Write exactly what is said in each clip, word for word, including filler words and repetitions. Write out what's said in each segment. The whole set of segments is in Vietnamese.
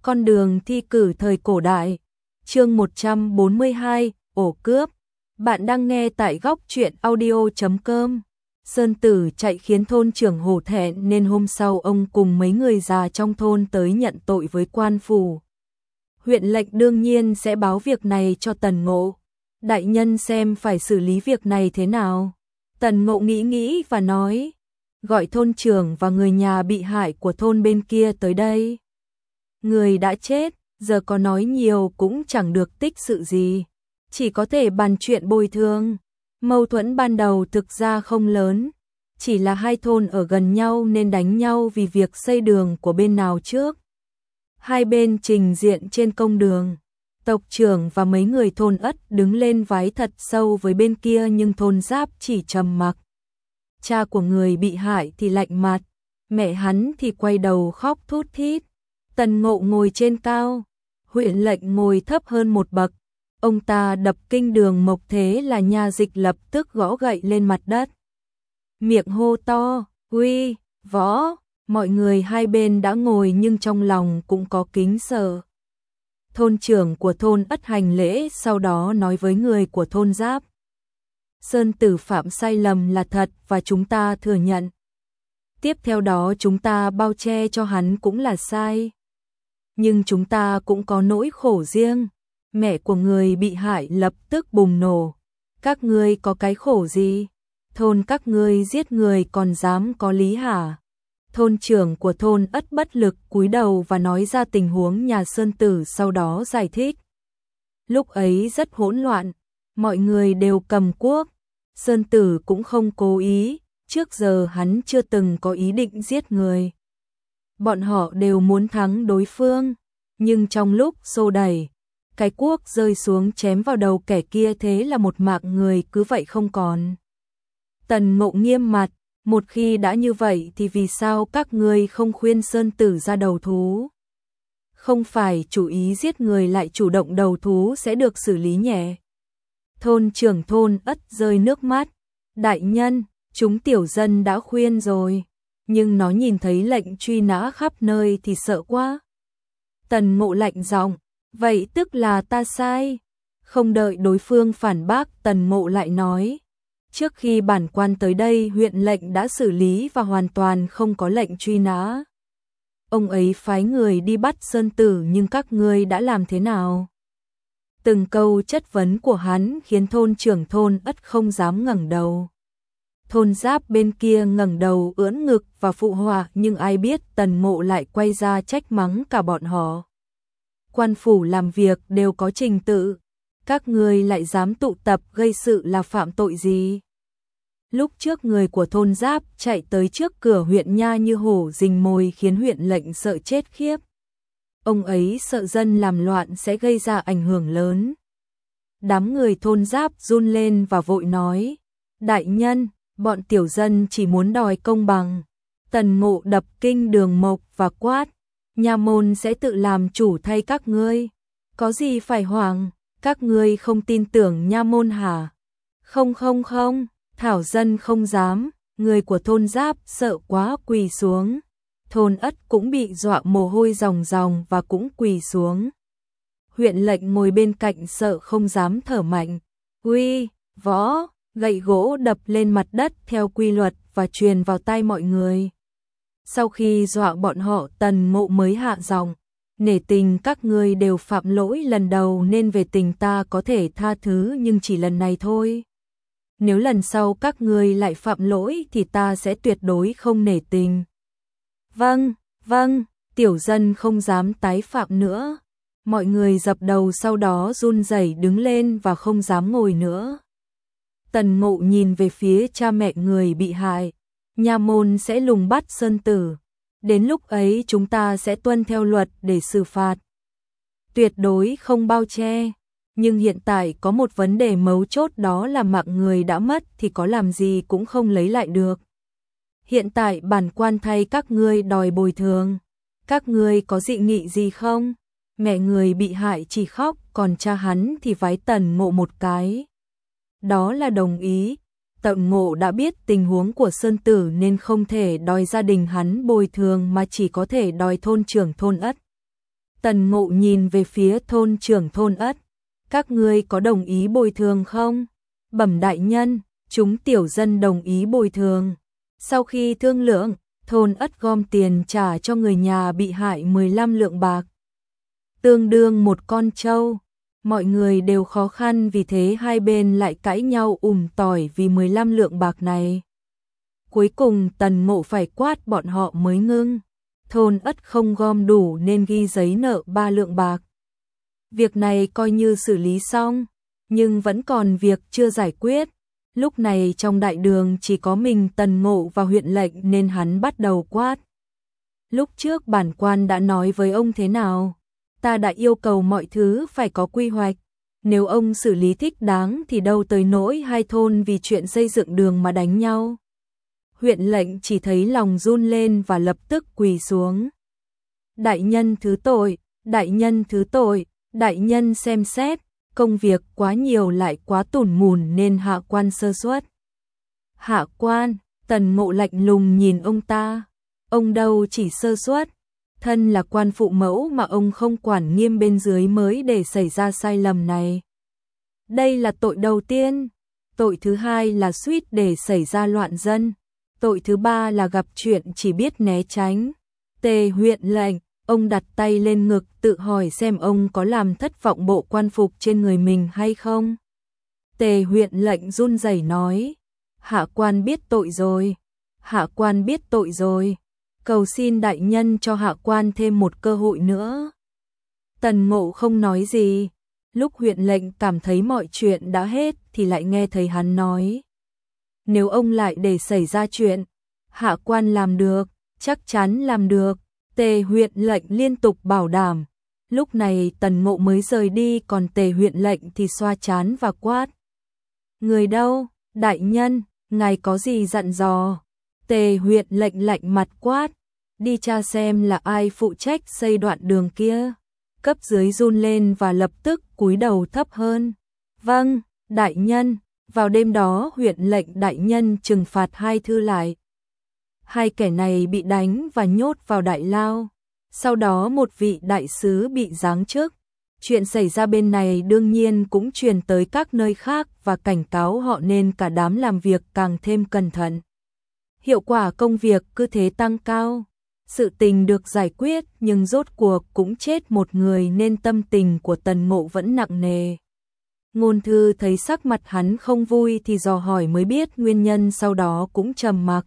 Con đường thi cử thời cổ đại. Chương một trăm bốn mươi hai, ổ cướp. Bạn đang nghe tại góc truyện audio chấm com. Sơn Tử chạy khiến thôn trưởng hổ thẹn nên hôm sau ông cùng mấy người già trong thôn tới nhận tội với quan phủ. Huyện lệnh đương nhiên sẽ báo việc này cho Tần Ngộ. Đại nhân xem phải xử lý việc này thế nào. Tần Ngộ nghĩ nghĩ và nói, gọi thôn trưởng và người nhà bị hại của thôn bên kia tới đây. Người đã chết, giờ có nói nhiều cũng chẳng được tích sự gì, chỉ có thể bàn chuyện bồi thường. Mâu thuẫn ban đầu thực ra không lớn, chỉ là hai thôn ở gần nhau nên đánh nhau vì việc xây đường của bên nào trước. Hai bên trình diện trên công đường, tộc trưởng và mấy người thôn Ất đứng lên vái thật sâu với bên kia nhưng thôn Giáp chỉ trầm mặc. Cha của người bị hại thì lạnh mặt, mẹ hắn thì quay đầu khóc thút thít. Tần Ngộ ngồi trên cao, huyện lệnh ngồi thấp hơn một bậc. Ông ta đập kinh đường mộc thế là nha dịch lập tức gõ gậy lên mặt đất. Miệng hô to, uy, võ, mọi người hai bên đã ngồi nhưng trong lòng cũng có kính sợ. Thôn trưởng của thôn Ất hành lễ sau đó nói với người của thôn Giáp. Sơn Tử phạm sai lầm là thật và chúng ta thừa nhận. Tiếp theo đó chúng ta bao che cho hắn cũng là sai. Nhưng chúng ta cũng có nỗi khổ riêng. Mẹ của người bị hại lập tức bùng nổ. Các ngươi có cái khổ gì? Thôn các ngươi giết người còn dám có lý hả? Thôn trưởng của thôn Ất bất lực cúi đầu và nói ra tình huống nhà Sơn Tử sau đó giải thích. Lúc ấy rất hỗn loạn, mọi người đều cầm cuốc. Sơn Tử cũng không cố ý, trước giờ hắn chưa từng có ý định giết người. Bọn họ đều muốn thắng đối phương, nhưng trong lúc xô đẩy, cái cuốc rơi xuống chém vào đầu kẻ kia thế là một mạng người cứ vậy không còn. Tần Ngộ nghiêm mặt, một khi đã như vậy thì vì sao các ngươi không khuyên Sơn Tử ra đầu thú? Không phải chủ ý giết người lại chủ động đầu thú sẽ được xử lý nhẹ. Thôn trưởng thôn Ất rơi nước mắt, đại nhân, chúng tiểu dân đã khuyên rồi, nhưng nó nhìn thấy lệnh truy nã khắp nơi thì sợ quá. Tần Ngộ lạnh giọng, vậy tức là ta sai. Không đợi đối phương phản bác, Tần Ngộ lại nói, trước khi bản quan tới đây huyện lệnh đã xử lý và hoàn toàn không có lệnh truy nã. Ông ấy phái người đi bắt Sơn Tử nhưng các ngươi đã làm thế nào? Từng câu chất vấn của hắn khiến thôn trưởng thôn Ất không dám ngẩng đầu. Thôn Giáp bên kia ngẩng đầu ưỡn ngực và phụ họa nhưng ai biết Tần Ngộ lại quay ra trách mắng cả bọn họ. Quan phủ làm việc đều có trình tự, các ngươi lại dám tụ tập gây sự là phạm tội gì? Lúc trước người của thôn Giáp chạy tới trước cửa huyện nha như hổ rình mồi khiến huyện lệnh sợ chết khiếp. Ông ấy sợ dân làm loạn sẽ gây ra ảnh hưởng lớn. Đám người thôn Giáp run lên và vội nói, đại nhân, bọn tiểu dân chỉ muốn đòi công bằng. Tần Ngộ đập kinh đường mộc và quát, nha môn sẽ tự làm chủ thay các ngươi. Có gì phải hoảng, các ngươi không tin tưởng nha môn hả? Không không không, thảo dân không dám. Người của thôn Giáp sợ quá quỳ xuống. Thôn Ất cũng bị dọa mồ hôi ròng ròng và cũng quỳ xuống. Huyện lệnh ngồi bên cạnh sợ không dám thở mạnh. Uy, võ, gậy gỗ đập lên mặt đất theo quy luật và truyền vào tai mọi người. Sau khi dọa bọn họ, Tần Ngộ mới hạ giọng, nể tình các ngươi đều phạm lỗi lần đầu nên về tình ta có thể tha thứ nhưng chỉ lần này thôi. Nếu lần sau các ngươi lại phạm lỗi thì ta sẽ tuyệt đối không nể tình. Vâng, vâng, tiểu dân không dám tái phạm nữa. Mọi người dập đầu sau đó run rẩy đứng lên và không dám ngồi nữa. Tần Ngộ nhìn về phía cha mẹ người bị hại. Nha môn sẽ lùng bắt Sơn Tử. Đến lúc ấy chúng ta sẽ tuân theo luật để xử phạt. Tuyệt đối không bao che. Nhưng hiện tại có một vấn đề mấu chốt, đó là mạng người đã mất thì có làm gì cũng không lấy lại được. Hiện tại bản quan thay các ngươi đòi bồi thường. Các ngươi có dị nghị gì không? Mẹ người bị hại chỉ khóc, còn cha hắn thì vái Tần Ngộ một cái. Đó là đồng ý. Tần Ngộ đã biết tình huống của Sơn Tử nên không thể đòi gia đình hắn bồi thường mà chỉ có thể đòi thôn trưởng thôn Ất. Tần Ngộ nhìn về phía thôn trưởng thôn Ất. Các ngươi có đồng ý bồi thường không? Bẩm đại nhân, chúng tiểu dân đồng ý bồi thường. Sau khi thương lượng, thôn Ất gom tiền trả cho người nhà bị hại mười lăm lượng bạc. Tương đương một con trâu. Mọi người đều khó khăn vì thế hai bên lại cãi nhau ùm tỏi vì mười lăm lượng bạc này. Cuối cùng Tần Ngộ phải quát bọn họ mới ngưng. Thôn Ất không gom đủ nên ghi giấy nợ ba lượng bạc. Việc này coi như xử lý xong, nhưng vẫn còn việc chưa giải quyết. Lúc này trong đại đường chỉ có mình Tần Ngộ và huyện lệnh nên hắn bắt đầu quát. Lúc trước bản quan đã nói với ông thế nào? Ta đã yêu cầu mọi thứ phải có quy hoạch. Nếu ông xử lý thích đáng thì đâu tới nỗi hai thôn vì chuyện xây dựng đường mà đánh nhau. Huyện lệnh chỉ thấy lòng run lên và lập tức quỳ xuống. Đại nhân thứ tội, đại nhân thứ tội, đại nhân xem xét, công việc quá nhiều lại quá tủn mùn nên hạ quan sơ suất. Hạ quan, Tần Ngộ lạnh lùng nhìn ông ta. Ông đâu chỉ sơ suất, thân là quan phụ mẫu mà ông không quản nghiêm bên dưới mới để xảy ra sai lầm này. Đây là tội đầu tiên. Tội thứ hai là suýt để xảy ra loạn dân. Tội thứ ba là gặp chuyện chỉ biết né tránh. Tề huyện lệnh, ông đặt tay lên ngực tự hỏi xem ông có làm thất vọng bộ quan phục trên người mình hay không. Tề huyện lệnh run rẩy nói, hạ quan biết tội rồi, hạ quan biết tội rồi, cầu xin đại nhân cho hạ quan thêm một cơ hội nữa. Tần Ngộ không nói gì, lúc huyện lệnh cảm thấy mọi chuyện đã hết thì lại nghe thấy hắn nói. Nếu ông lại để xảy ra chuyện, hạ quan làm được, chắc chắn làm được. Tề huyện lệnh liên tục bảo đảm. Lúc này Tần Ngộ mới rời đi, còn Tề huyện lệnh thì xoa trán và quát. Người đâu? Đại nhân, ngài có gì dặn dò? Tề huyện lệnh lạnh mặt quát. Đi tra xem là ai phụ trách xây đoạn đường kia. Cấp dưới run lên và lập tức cúi đầu thấp hơn. Vâng, đại nhân. Vào đêm đó huyện lệnh đại nhân trừng phạt hai thư lại. Hai kẻ này bị đánh và nhốt vào đại lao. Sau đó một vị đại sứ bị giáng chức. Chuyện xảy ra bên này đương nhiên cũng truyền tới các nơi khác và cảnh cáo họ nên cả đám làm việc càng thêm cẩn thận. Hiệu quả công việc cứ thế tăng cao. Sự tình được giải quyết nhưng rốt cuộc cũng chết một người nên tâm tình của Tần Ngộ vẫn nặng nề. Ngôn Thư thấy sắc mặt hắn không vui thì dò hỏi mới biết nguyên nhân, sau đó cũng trầm mặc.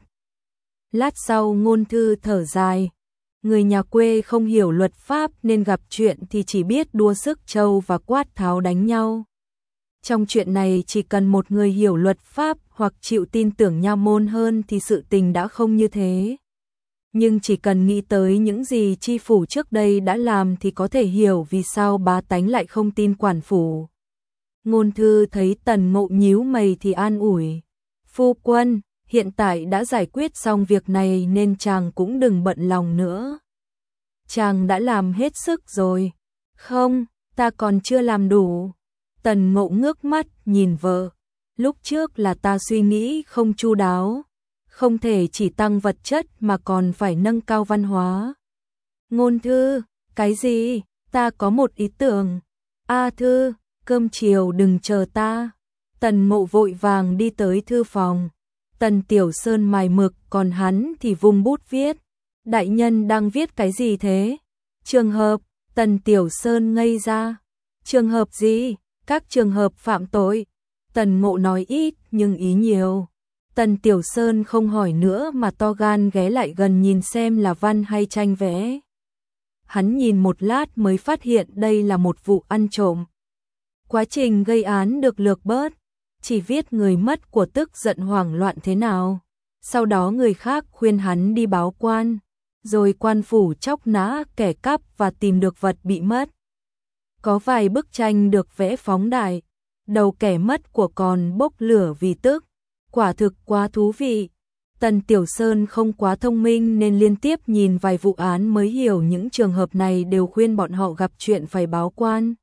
Lát sau Ngôn Thư thở dài. Người nhà quê không hiểu luật pháp nên gặp chuyện thì chỉ biết đua sức trâu và quát tháo đánh nhau. Trong chuyện này chỉ cần một người hiểu luật pháp hoặc chịu tin tưởng nha môn hơn thì sự tình đã không như thế. Nhưng chỉ cần nghĩ tới những gì tri phủ trước đây đã làm thì có thể hiểu vì sao bá tánh lại không tin quản phủ. Ngôn Thư thấy Tần Ngộ nhíu mày thì an ủi. Phu quân, hiện tại đã giải quyết xong việc này nên chàng cũng đừng bận lòng nữa. Chàng đã làm hết sức rồi. Không, ta còn chưa làm đủ. Tần Ngộ ngước mắt nhìn vợ. Lúc trước là ta suy nghĩ không chu đáo. Không thể chỉ tăng vật chất mà còn phải nâng cao văn hóa. Ngôn Thư, cái gì? Ta có một ý tưởng. A Thư, cơm chiều đừng chờ ta. Tần Ngộ vội vàng đi tới thư phòng. Tần Tiểu Sơn mài mực, còn hắn thì vung bút viết. Đại nhân đang viết cái gì thế? Trường hợp, Tần Tiểu Sơn ngây ra. Trường hợp gì? Các trường hợp phạm tội. Tần Ngộ nói ít nhưng ý nhiều. Tần Tiểu Sơn không hỏi nữa mà to gan ghé lại gần nhìn xem là văn hay tranh vẽ. Hắn nhìn một lát mới phát hiện đây là một vụ ăn trộm. Quá trình gây án được lược bớt, chỉ viết người mất của tức giận hoảng loạn thế nào. Sau đó người khác khuyên hắn đi báo quan, rồi quan phủ chóc nã kẻ cắp và tìm được vật bị mất. Có vài bức tranh được vẽ phóng đại, đầu kẻ mất của còn bốc lửa vì tức. Quả thực quá thú vị. Tần Tiểu Sơn không quá thông minh nên liên tiếp nhìn vài vụ án mới hiểu những trường hợp này đều khuyên bọn họ gặp chuyện phải báo quan.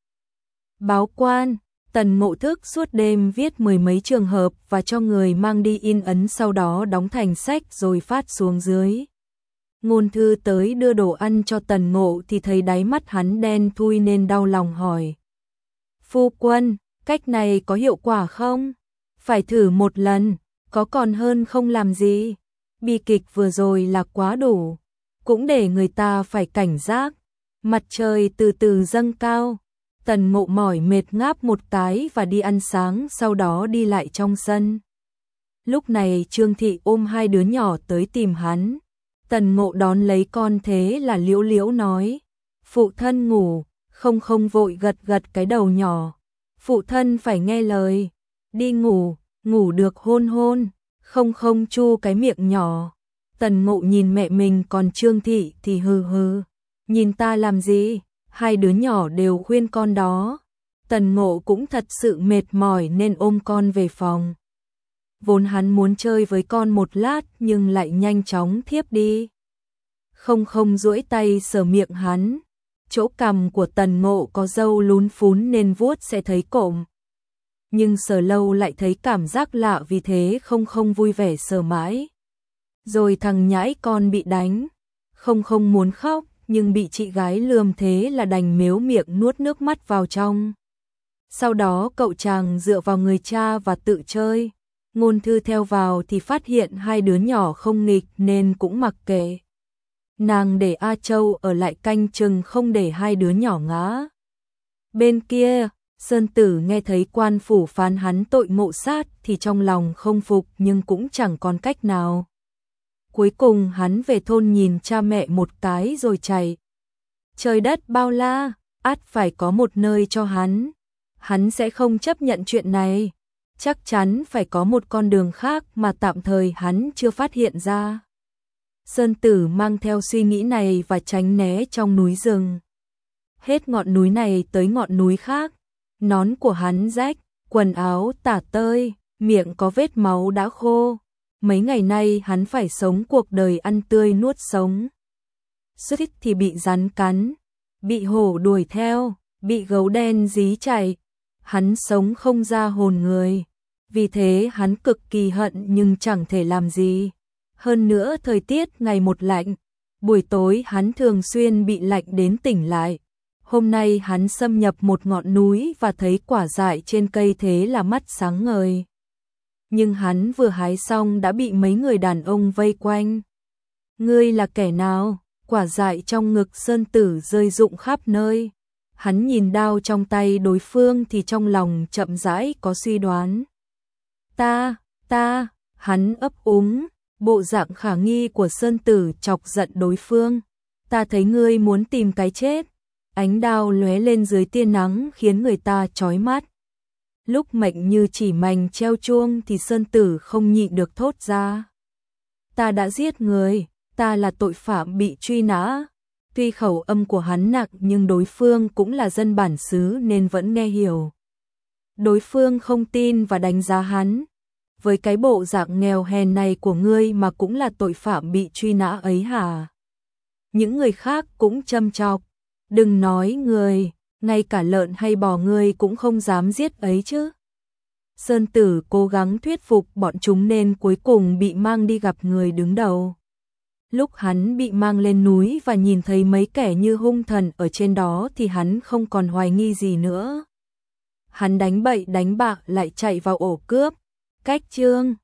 Báo quan, Tần Ngộ thức suốt đêm viết mười mấy trường hợp và cho người mang đi in ấn, sau đó đóng thành sách rồi phát xuống dưới. Ngôn Thư tới đưa đồ ăn cho Tần Ngộ thì thấy đáy mắt hắn đen thui nên đau lòng hỏi. Phu quân, cách này có hiệu quả không? Phải thử một lần, có còn hơn không làm gì. Bi kịch vừa rồi là quá đủ, cũng để người ta phải cảnh giác. Mặt trời từ từ dâng cao, Tần Ngộ mỏi mệt ngáp một cái và đi ăn sáng, sau đó đi lại trong sân. Lúc này Trương Thị ôm hai đứa nhỏ tới tìm hắn. Tần Ngộ đón lấy con thế là liễu liễu nói. Phụ thân ngủ, không không vội gật gật cái đầu nhỏ. Phụ thân phải nghe lời, đi ngủ, ngủ được hôn hôn, không không chu cái miệng nhỏ. Tần Ngộ nhìn mẹ mình, còn Trương Thị thì hừ hừ. Nhìn ta làm gì, hai đứa nhỏ đều khuyên con đó. Tần Ngộ cũng thật sự mệt mỏi nên ôm con về phòng. Vốn hắn muốn chơi với con một lát nhưng lại nhanh chóng thiếp đi. Không không duỗi tay sờ miệng hắn. Chỗ cằm của Tần Ngộ có râu lún phún nên vuốt sẽ thấy cộm. Nhưng sờ lâu lại thấy cảm giác lạ, vì thế không không vui vẻ sờ mãi. Rồi thằng nhãi con bị đánh. Không không muốn khóc nhưng bị chị gái lườm, thế là đành mếu miệng nuốt nước mắt vào trong. Sau đó cậu chàng dựa vào người cha và tự chơi. Ngôn Thư theo vào thì phát hiện hai đứa nhỏ không nghịch nên cũng mặc kệ. Nàng để A Châu ở lại canh chừng không để hai đứa nhỏ ngã. Bên kia, Sơn Tử nghe thấy quan phủ phán hắn tội ngộ sát thì trong lòng không phục nhưng cũng chẳng còn cách nào. Cuối cùng hắn về thôn nhìn cha mẹ một cái rồi chạy. Trời đất bao la, ắt phải có một nơi cho hắn. Hắn sẽ không chấp nhận chuyện này. Chắc chắn phải có một con đường khác mà tạm thời hắn chưa phát hiện ra. Sơn Tử mang theo suy nghĩ này và tránh né trong núi rừng. Hết ngọn núi này tới ngọn núi khác. Nón của hắn rách, quần áo tả tơi, miệng có vết máu đã khô. Mấy ngày nay hắn phải sống cuộc đời ăn tươi nuốt sống. Suýt thì bị rắn cắn, bị hổ đuổi theo, bị gấu đen dí chạy. Hắn sống không ra hồn người. Vì thế hắn cực kỳ hận nhưng chẳng thể làm gì. Hơn nữa thời tiết ngày một lạnh, buổi tối hắn thường xuyên bị lạnh đến tỉnh lại. Hôm nay hắn xâm nhập một ngọn núi và thấy quả dại trên cây, thế là mắt sáng ngời. Nhưng hắn vừa hái xong đã bị mấy người đàn ông vây quanh. Ngươi là kẻ nào? Quả dại trong ngực Sơn Tử rơi rụng khắp nơi. Hắn nhìn đao trong tay đối phương thì trong lòng chậm rãi có suy đoán. Ta, ta, hắn ấp úng, bộ dạng khả nghi của Sơn Tử chọc giận đối phương. Ta thấy ngươi muốn tìm cái chết. Ánh đao lóe lên dưới tia nắng khiến người ta chói mắt. Lúc mệnh như chỉ mảnh treo chuông thì Sơn Tử không nhịn được thốt ra. Ta đã giết người, ta là tội phạm bị truy nã. Tuy khẩu âm của hắn nặng nhưng đối phương cũng là dân bản xứ nên vẫn nghe hiểu. Đối phương không tin và đánh giá hắn. Với cái bộ dạng nghèo hèn này của ngươi mà cũng là tội phạm bị truy nã ấy hả? Những người khác cũng châm chọc. Đừng nói người, ngay cả lợn hay bò ngươi cũng không dám giết ấy chứ. Sơn Tử cố gắng thuyết phục bọn chúng nên cuối cùng bị mang đi gặp người đứng đầu. Lúc hắn bị mang lên núi và nhìn thấy mấy kẻ như hung thần ở trên đó thì hắn không còn hoài nghi gì nữa. Hắn đánh bậy đánh bạ lại chạy vào ổ cướp. Cách chương